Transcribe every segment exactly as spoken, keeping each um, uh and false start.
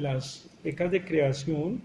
las becas de creación,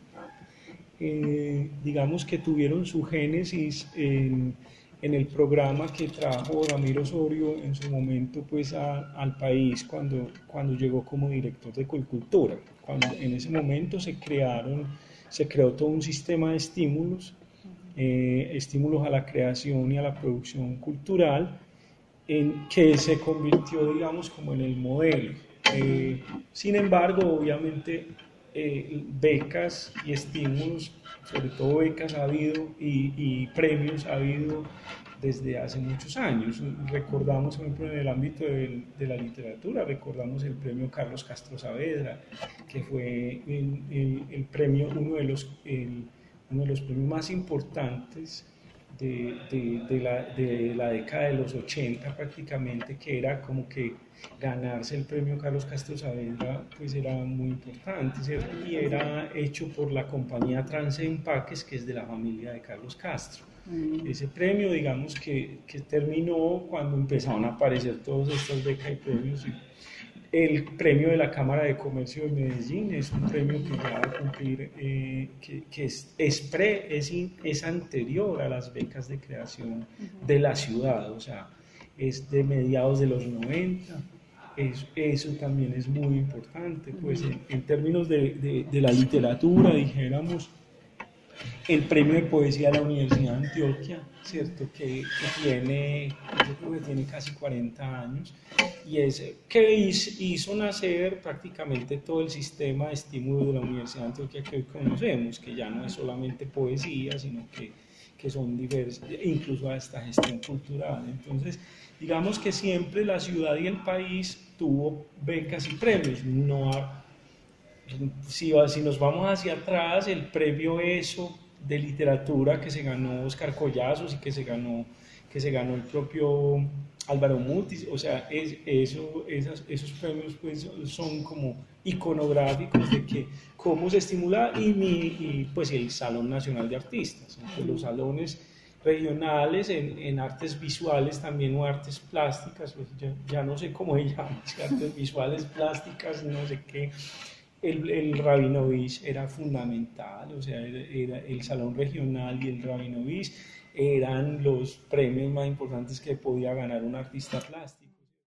eh, digamos que tuvieron su génesis en, en el programa que trajo Ramiro Osorio en su momento pues a, al país cuando, cuando llegó como director de Colcultura. Cuando en ese momento se crearon, se creó todo un sistema de estímulos, eh, estímulos a la creación y a la producción cultural, en que se convirtió, digamos, como en el modelo. Eh, sin embargo, obviamente, eh, becas y estímulos, sobre todo becas ha habido y, y premios ha habido desde hace muchos años. Recordamos, por ejemplo, en el ámbito de, de la literatura, recordamos el premio Carlos Castro Saavedra, que fue el, el, el premio, uno de los, el, uno de los premios más importantes de, de, de, la, de la década de los ochenta prácticamente, que era como que ganarse el premio Carlos Castro Saavedra pues era muy importante, ¿cierto? Y era hecho por la compañía Trance Empaques, que es de la familia de Carlos Castro. Mm. Ese premio, digamos que, que terminó cuando empezaron a aparecer todas estas becas y premios. El premio de la Cámara de Comercio de Medellín es un premio que ya va a cumplir, eh, que, que es, es, pre, es, in, es anterior a las becas de creación de la ciudad, o sea, es de mediados de los noventa. Es, eso también es muy importante, pues en, en términos de, de, de la literatura, dijéramos, el premio de poesía de la Universidad de Antioquia, ¿cierto? Que, que tiene, yo creo que tiene casi cuarenta años, y es que hizo, hizo nacer prácticamente todo el sistema de estímulo de la Universidad de Antioquia que hoy conocemos, que ya no es solamente poesía, sino que, que son diversas, incluso hasta gestión cultural. Entonces, digamos que siempre la ciudad y el país tuvo becas y premios, no ha, Si, si nos vamos hacia atrás, el premio ESO de literatura que se ganó Oscar Collazos y que se ganó, que se ganó el propio Álvaro Mutis, o sea, es, eso, esas, esos premios pues son como iconográficos de que cómo se estimula, y, mi, y pues el Salón Nacional de Artistas, entonces, los salones regionales en, en artes visuales también, o artes plásticas, pues ya, ya no sé cómo se llaman, si artes visuales, plásticas, no sé qué. El, el Rabinovich era fundamental, o sea, era, era el Salón Regional y el Rabinovich eran los premios más importantes que podía ganar un artista plástico.